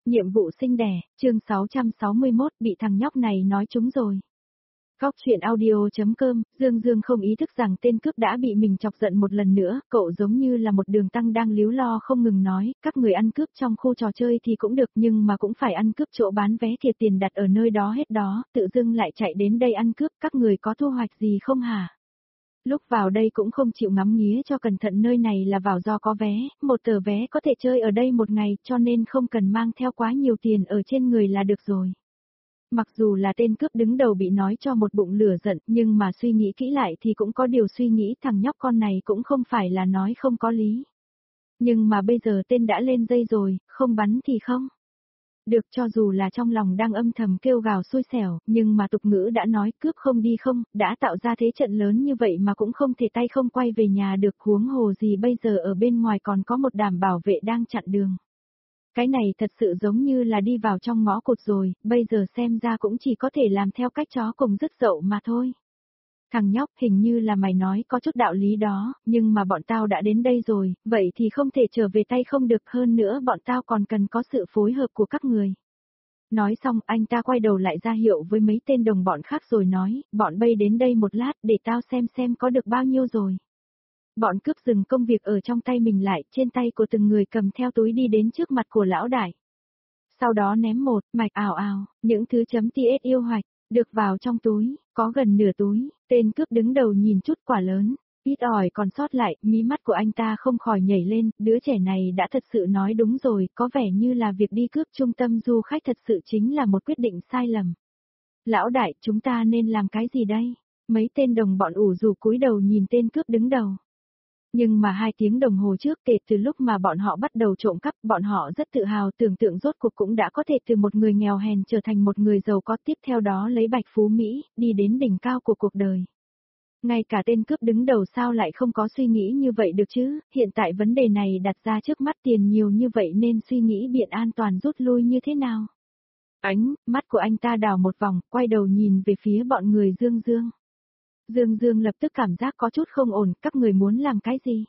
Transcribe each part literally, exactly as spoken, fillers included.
Nhiệm vụ sinh đẻ, chương sáu trăm sáu mươi mốt, bị thằng nhóc này nói trúng rồi. Góc chuyện audio.com, Dương Dương không ý thức rằng tên cướp đã bị mình chọc giận một lần nữa, cậu giống như là một đường tăng đang líu lo không ngừng nói, các người ăn cướp trong khu trò chơi thì cũng được nhưng mà cũng phải ăn cướp chỗ bán vé thiệt tiền đặt ở nơi đó hết đó, tự dưng lại chạy đến đây ăn cướp, các người có thu hoạch gì không hả? Lúc vào đây cũng không chịu ngắm nghía cho cẩn thận, nơi này là vào do có vé, một tờ vé có thể chơi ở đây một ngày cho nên không cần mang theo quá nhiều tiền ở trên người là được rồi. Mặc dù là tên cướp đứng đầu bị nói cho một bụng lửa giận nhưng mà suy nghĩ kỹ lại thì cũng có điều suy nghĩ thằng nhóc con này cũng không phải là nói không có lý. Nhưng mà bây giờ tên đã lên dây rồi, không bắn thì không. Được, cho dù là trong lòng đang âm thầm kêu gào xui xẻo, nhưng mà tục ngữ đã nói cướp không đi không, đã tạo ra thế trận lớn như vậy mà cũng không thể tay không quay về nhà được, huống hồ gì bây giờ ở bên ngoài còn có một đám bảo vệ đang chặn đường. Cái này thật sự giống như là đi vào trong ngõ cụt rồi, bây giờ xem ra cũng chỉ có thể làm theo cách chó cùng dứt dậu mà thôi. Thằng nhóc, hình như là mày nói có chút đạo lý đó, nhưng mà bọn tao đã đến đây rồi, vậy thì không thể trở về tay không được, hơn nữa bọn tao còn cần có sự phối hợp của các người. Nói xong anh ta quay đầu lại ra hiệu với mấy tên đồng bọn khác rồi nói, bọn bay đến đây một lát để tao xem xem có được bao nhiêu rồi. Bọn cướp dừng công việc ở trong tay mình lại, trên tay của từng người cầm theo túi đi đến trước mặt của lão đại. Sau đó ném một mạch ào ào, những thứ chấm ts yêu hoạch, được vào trong túi, có gần nửa túi, tên cướp đứng đầu nhìn chút quả lớn, ít ỏi còn sót lại, mí mắt của anh ta không khỏi nhảy lên, đứa trẻ này đã thật sự nói đúng rồi, có vẻ như là việc đi cướp trung tâm du khách thật sự chính là một quyết định sai lầm. Lão đại, chúng ta nên làm cái gì đây? Mấy tên đồng bọn ủ rũ cúi đầu nhìn tên cướp đứng đầu. Nhưng mà hai tiếng đồng hồ trước kể từ lúc mà bọn họ bắt đầu trộm cắp, bọn họ rất tự hào tưởng tượng rốt cuộc cũng đã có thể từ một người nghèo hèn trở thành một người giàu có, tiếp theo đó lấy bạch phú Mỹ, đi đến đỉnh cao của cuộc đời. Ngay cả tên cướp đứng đầu sao lại không có suy nghĩ như vậy được chứ, hiện tại vấn đề này đặt ra trước mắt, tiền nhiều như vậy nên suy nghĩ biện an toàn rút lui như thế nào. Ánh mắt của anh ta đảo một vòng, quay đầu nhìn về phía bọn người Dương Dương. Dương Dương lập tức cảm giác có chút không ổn, các người muốn làm cái gì?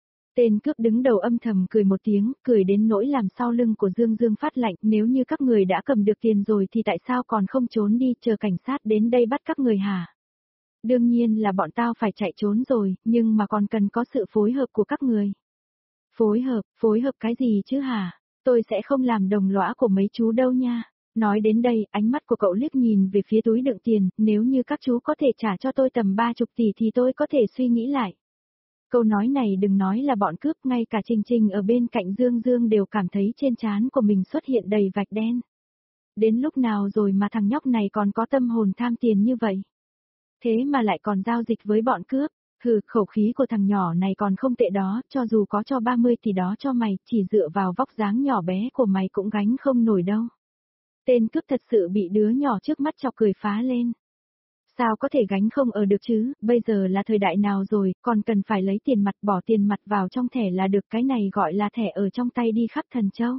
Tên cướp đứng đầu âm thầm cười một tiếng, cười đến nỗi làm sau lưng của Dương Dương phát lạnh, nếu như các người đã cầm được tiền rồi thì tại sao còn không trốn đi, chờ cảnh sát đến đây bắt các người hả? Đương nhiên là bọn tao phải chạy trốn rồi, nhưng mà còn cần có sự phối hợp của các người. Phối hợp, phối hợp cái gì chứ hả? Tôi sẽ không làm đồng lõa của mấy chú đâu nha. Nói đến đây, ánh mắt của cậu liếc nhìn về phía túi đựng tiền, nếu như các chú có thể trả cho tôi tầm ba chục tỷ thì tôi có thể suy nghĩ lại. Câu nói này đừng nói là bọn cướp, ngay cả Trình Trình ở bên cạnh Dương Dương đều cảm thấy trên trán của mình xuất hiện đầy vạch đen. Đến lúc nào rồi mà thằng nhóc này còn có tâm hồn tham tiền như vậy? Thế mà lại còn giao dịch với bọn cướp, hừ, khẩu khí của thằng nhỏ này còn không tệ đó, cho dù có cho ba mươi thì đó cho mày, chỉ dựa vào vóc dáng nhỏ bé của mày cũng gánh không nổi đâu. Tên cướp thật sự bị đứa nhỏ trước mắt chọc cười phá lên. Sao có thể gánh không ở được chứ, bây giờ là thời đại nào rồi, còn cần phải lấy tiền mặt, bỏ tiền mặt vào trong thẻ là được, cái này gọi là thẻ ở trong tay đi khắp thần châu.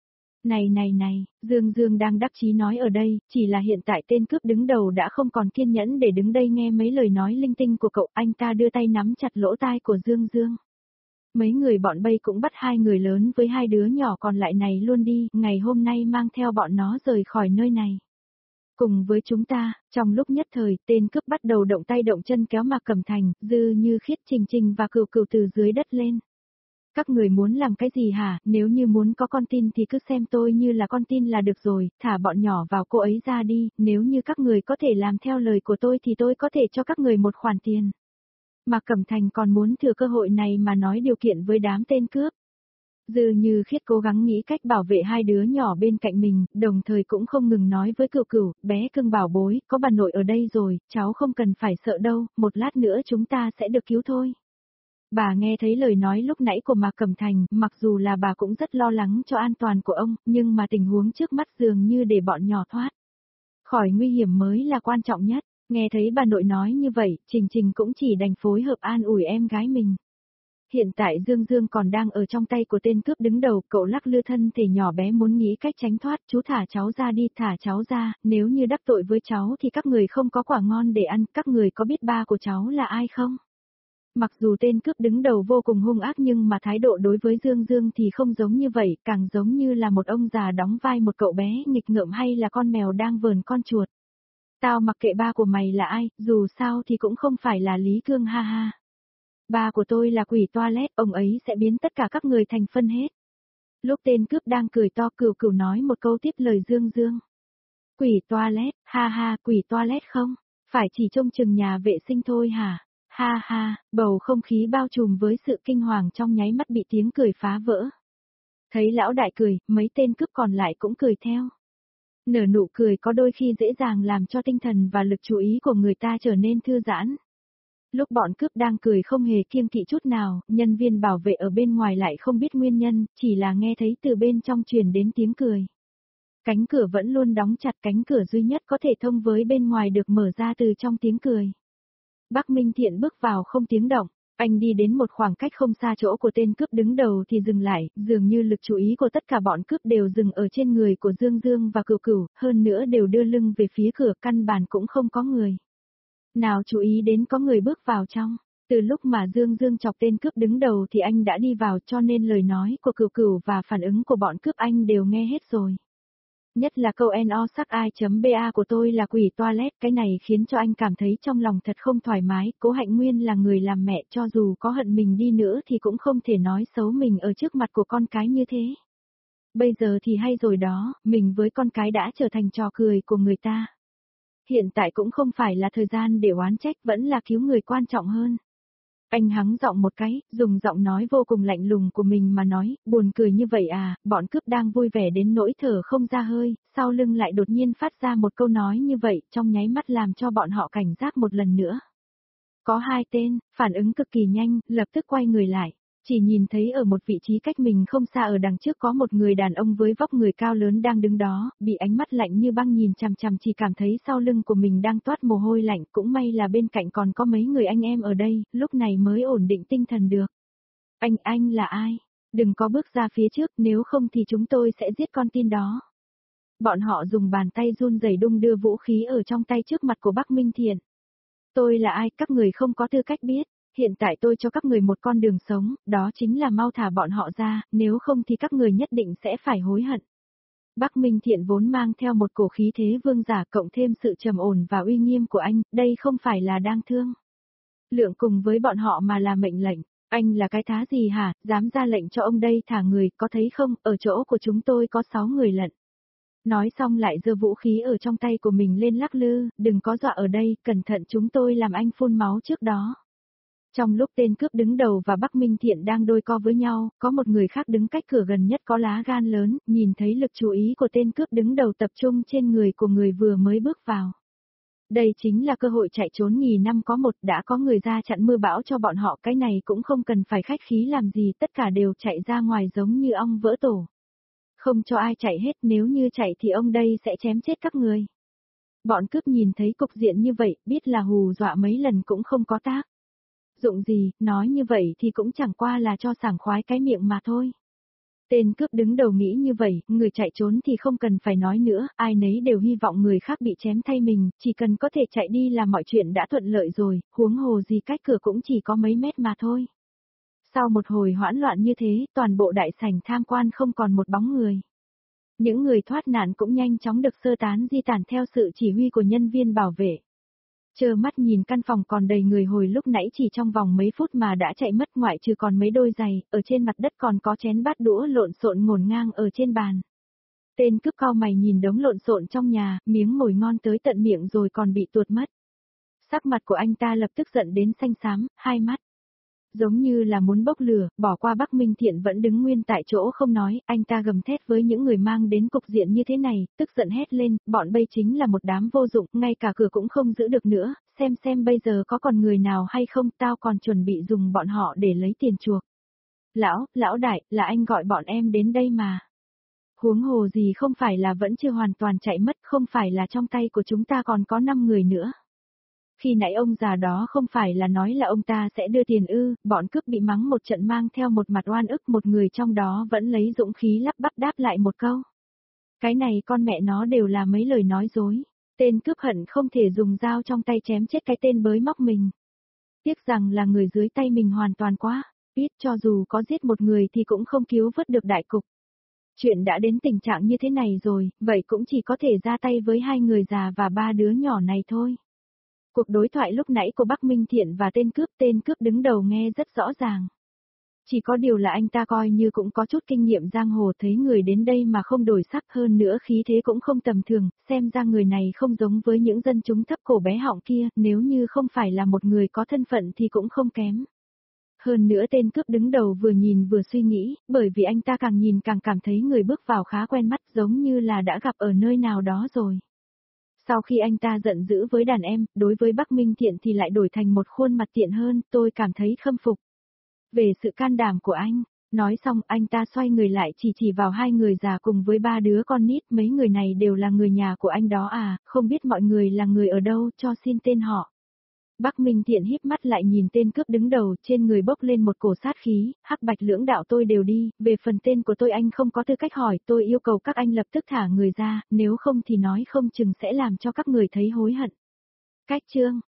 Này này này, Dương Dương đang đắc chí nói ở đây, chỉ là hiện tại tên cướp đứng đầu đã không còn kiên nhẫn để đứng đây nghe mấy lời nói linh tinh của cậu, anh ta đưa tay nắm chặt lỗ tai của Dương Dương. Mấy người bọn bay cũng bắt hai người lớn với hai đứa nhỏ còn lại này luôn đi, ngày hôm nay mang theo bọn nó rời khỏi nơi này. Cùng với chúng ta, trong lúc nhất thời, tên cướp bắt đầu động tay động chân kéo Mạc Cẩm Thành, Dư Như Khiết, Trình Trình và Cửu Cửu từ dưới đất lên. Các người muốn làm cái gì hả, nếu như muốn có con tin thì cứ xem tôi như là con tin là được rồi, thả bọn nhỏ vào cô ấy ra đi, nếu như các người có thể làm theo lời của tôi thì tôi có thể cho các người một khoản tiền. Mạc Cẩm Thành còn muốn thừa cơ hội này mà nói điều kiện với đám tên cướp. Dư Như Khiết cố gắng nghĩ cách bảo vệ hai đứa nhỏ bên cạnh mình, đồng thời cũng không ngừng nói với Cửu Cửu, bé cưng bảo bối, có bà nội ở đây rồi, cháu không cần phải sợ đâu, một lát nữa chúng ta sẽ được cứu thôi. Bà nghe thấy lời nói lúc nãy của Mạc Cẩm Thành, mặc dù là bà cũng rất lo lắng cho an toàn của ông, nhưng mà tình huống trước mắt dường như để bọn nhỏ thoát khỏi nguy hiểm mới là quan trọng nhất. Nghe thấy bà nội nói như vậy, Trình Trình cũng chỉ đành phối hợp an ủi em gái mình. Hiện tại Dương Dương còn đang ở trong tay của tên cướp đứng đầu, cậu lắc lư thân thể nhỏ bé muốn nghĩ cách tránh thoát, chú thả cháu ra đi, thả cháu ra, nếu như đắc tội với cháu thì các người không có quả ngon để ăn, các người có biết ba của cháu là ai không? Mặc dù tên cướp đứng đầu vô cùng hung ác nhưng mà thái độ đối với Dương Dương thì không giống như vậy, càng giống như là một ông già đóng vai một cậu bé nghịch ngợm hay là con mèo đang vờn con chuột. Tao mặc kệ ba của mày là ai, dù sao thì cũng không phải là Lý Cương ha ha. Ba của tôi là quỷ toilet, ông ấy sẽ biến tất cả các người thành phân hết. Lúc tên cướp đang cười to, Cửu Cửu nói một câu tiếp lời Dương Dương. Quỷ toilet, ha ha, quỷ toilet không? Phải chỉ trông chừng nhà vệ sinh thôi hả? Ha ha, bầu không khí bao trùm với sự kinh hoàng trong nháy mắt bị tiếng cười phá vỡ. Thấy lão đại cười, mấy tên cướp còn lại cũng cười theo. Nở nụ cười có đôi khi dễ dàng làm cho tinh thần và lực chú ý của người ta trở nên thư giãn. Lúc bọn cướp đang cười không hề kiêng kỵ chút nào, nhân viên bảo vệ ở bên ngoài lại không biết nguyên nhân, chỉ là nghe thấy từ bên trong truyền đến tiếng cười. Cánh cửa vẫn luôn đóng chặt, cánh cửa duy nhất có thể thông với bên ngoài được mở ra từ trong tiếng cười. Bắc Minh Thiện bước vào không tiếng động, anh đi đến một khoảng cách không xa chỗ của tên cướp đứng đầu thì dừng lại, dường như lực chú ý của tất cả bọn cướp đều dừng ở trên người của Dương Dương và Cửu Cửu, hơn nữa đều đưa lưng về phía cửa, căn bản cũng không có người. Nào chú ý đến có người bước vào trong, từ lúc mà Dương Dương chọc tên cướp đứng đầu thì anh đã đi vào, cho nên lời nói của Cửu Cửu và phản ứng của bọn cướp anh đều nghe hết rồi. Nhất là câu no sắc ai.ba của tôi là quỷ toilet, cái này khiến cho anh cảm thấy trong lòng thật không thoải mái. Cố Hạnh Nguyên là người làm mẹ, cho dù có hận mình đi nữa thì cũng không thể nói xấu mình ở trước mặt của con cái như thế. Bây giờ thì hay rồi đó, mình với con cái đã trở thành trò cười của người ta. Hiện tại cũng không phải là thời gian để oán trách, vẫn là cứu người quan trọng hơn. Anh hắng giọng một cái, dùng giọng nói vô cùng lạnh lùng của mình mà nói, buồn cười như vậy à, bọn cướp đang vui vẻ đến nỗi thở không ra hơi, sau lưng lại đột nhiên phát ra một câu nói như vậy, trong nháy mắt làm cho bọn họ cảnh giác một lần nữa. Có hai tên, phản ứng cực kỳ nhanh, lập tức quay người lại. Chỉ nhìn thấy ở một vị trí cách mình không xa ở đằng trước có một người đàn ông với vóc người cao lớn đang đứng đó, bị ánh mắt lạnh như băng nhìn chằm chằm, chỉ cảm thấy sau lưng của mình đang toát mồ hôi lạnh, cũng may là bên cạnh còn có mấy người anh em ở đây, lúc này mới ổn định tinh thần được. Anh, anh là ai? Đừng có bước ra phía trước, nếu không thì chúng tôi sẽ giết con tin đó. Bọn họ dùng bàn tay run rẩy đung đưa vũ khí ở trong tay trước mặt của Bắc Minh Thiện. Tôi là ai, các người không có tư cách biết. Hiện tại tôi cho các người một con đường sống, đó chính là mau thả bọn họ ra, nếu không thì các người nhất định sẽ phải hối hận. Bắc Minh Thiện vốn mang theo một cổ khí thế vương giả, cộng thêm sự trầm ổn và uy nghiêm của anh, đây không phải là đang thương lượng cùng với bọn họ mà là mệnh lệnh. Anh là cái thá gì hả, dám ra lệnh cho ông đây thả người, có thấy không, ở chỗ của chúng tôi có sáu người lận. Nói xong lại giơ vũ khí ở trong tay của mình lên lắc lư, đừng có dọa ở đây, cẩn thận chúng tôi làm anh phun máu trước đó. Trong lúc tên cướp đứng đầu và Bắc Minh Thiện đang đôi co với nhau, có một người khác đứng cách cửa gần nhất có lá gan lớn, nhìn thấy lực chú ý của tên cướp đứng đầu tập trung trên người của người vừa mới bước vào. Đây chính là cơ hội chạy trốn nhì năm có một, đã có người ra chặn mưa bão cho bọn họ, cái này cũng không cần phải khách khí làm gì, tất cả đều chạy ra ngoài giống như ong vỡ tổ. Không cho ai chạy hết, nếu như chạy thì ông đây sẽ chém chết các người. Bọn cướp nhìn thấy cục diện như vậy, biết là hù dọa mấy lần cũng không có tác dụng gì, nói như vậy thì cũng chẳng qua là cho sảng khoái cái miệng mà thôi. Tên cướp đứng đầu nghĩ như vậy, người chạy trốn thì không cần phải nói nữa, ai nấy đều hy vọng người khác bị chém thay mình, chỉ cần có thể chạy đi là mọi chuyện đã thuận lợi rồi, huống hồ gì cách cửa cũng chỉ có mấy mét mà thôi. Sau một hồi hoãn loạn như thế, toàn bộ đại sảnh tham quan không còn một bóng người. Những người thoát nạn cũng nhanh chóng được sơ tán di tản theo sự chỉ huy của nhân viên bảo vệ. Trơ mắt nhìn căn phòng còn đầy người hồi lúc nãy chỉ trong vòng mấy phút mà đã chạy mất, ngoại trừ còn mấy đôi giày, ở trên mặt đất còn có chén bát đũa lộn xộn ngổn ngang ở trên bàn. Tên cướp cau mày nhìn đống lộn xộn trong nhà, miếng mồi ngon tới tận miệng rồi còn bị tuột mất. Sắc mặt của anh ta lập tức giận đến xanh xám, hai mắt giống như là muốn bốc lửa, bỏ qua Bắc Minh Thiện vẫn đứng nguyên tại chỗ không nói, anh ta gầm thét với những người mang đến cục diện như thế này, tức giận hét lên, bọn bây chính là một đám vô dụng, ngay cả cửa cũng không giữ được nữa, xem xem bây giờ có còn người nào hay không, tao còn chuẩn bị dùng bọn họ để lấy tiền chuộc. Lão, lão đại, là anh gọi bọn em đến đây mà. Huống hồ gì không phải là vẫn chưa hoàn toàn chạy mất, không phải là trong tay của chúng ta còn có năm người nữa. Khi nãy ông già đó không phải là nói là ông ta sẽ đưa tiền ư, bọn cướp bị mắng một trận mang theo một mặt oan ức, một người trong đó vẫn lấy dũng khí lắp bắp đáp lại một câu. Cái này con mẹ nó đều là mấy lời nói dối. Tên cướp hận không thể dùng dao trong tay chém chết cái tên bới móc mình. Tiếc rằng là người dưới tay mình hoàn toàn quá, biết cho dù có giết một người thì cũng không cứu vớt được đại cục. Chuyện đã đến tình trạng như thế này rồi, vậy cũng chỉ có thể ra tay với hai người già và ba đứa nhỏ này thôi. Cuộc đối thoại lúc nãy của Bắc Minh Thiện và tên cướp tên cướp đứng đầu nghe rất rõ ràng. Chỉ có điều là anh ta coi như cũng có chút kinh nghiệm giang hồ, thấy người đến đây mà không đổi sắc, hơn nữa khí thế cũng không tầm thường, xem ra người này không giống với những dân chúng thấp cổ bé họng kia, nếu như không phải là một người có thân phận thì cũng không kém. Hơn nữa tên cướp đứng đầu vừa nhìn vừa suy nghĩ, bởi vì anh ta càng nhìn càng cảm thấy người bước vào khá quen mắt, giống như là đã gặp ở nơi nào đó rồi. Sau khi anh ta giận dữ với đàn em, đối với Bắc Minh Thiện thì lại đổi thành một khuôn mặt tiện hơn, tôi cảm thấy khâm phục. Về sự can đảm của anh, nói xong anh ta xoay người lại chỉ chỉ vào hai người già cùng với ba đứa con nít, mấy người này đều là người nhà của anh đó à, không biết mọi người là người ở đâu, cho xin tên họ. Bắc Minh Thiện híp mắt lại nhìn tên cướp đứng đầu, trên người bốc lên một cổ sát khí, hắc bạch lưỡng đạo tôi đều đi, về phần tên của tôi anh không có tư cách hỏi, tôi yêu cầu các anh lập tức thả người ra, nếu không thì nói không chừng sẽ làm cho các người thấy hối hận. Cách chương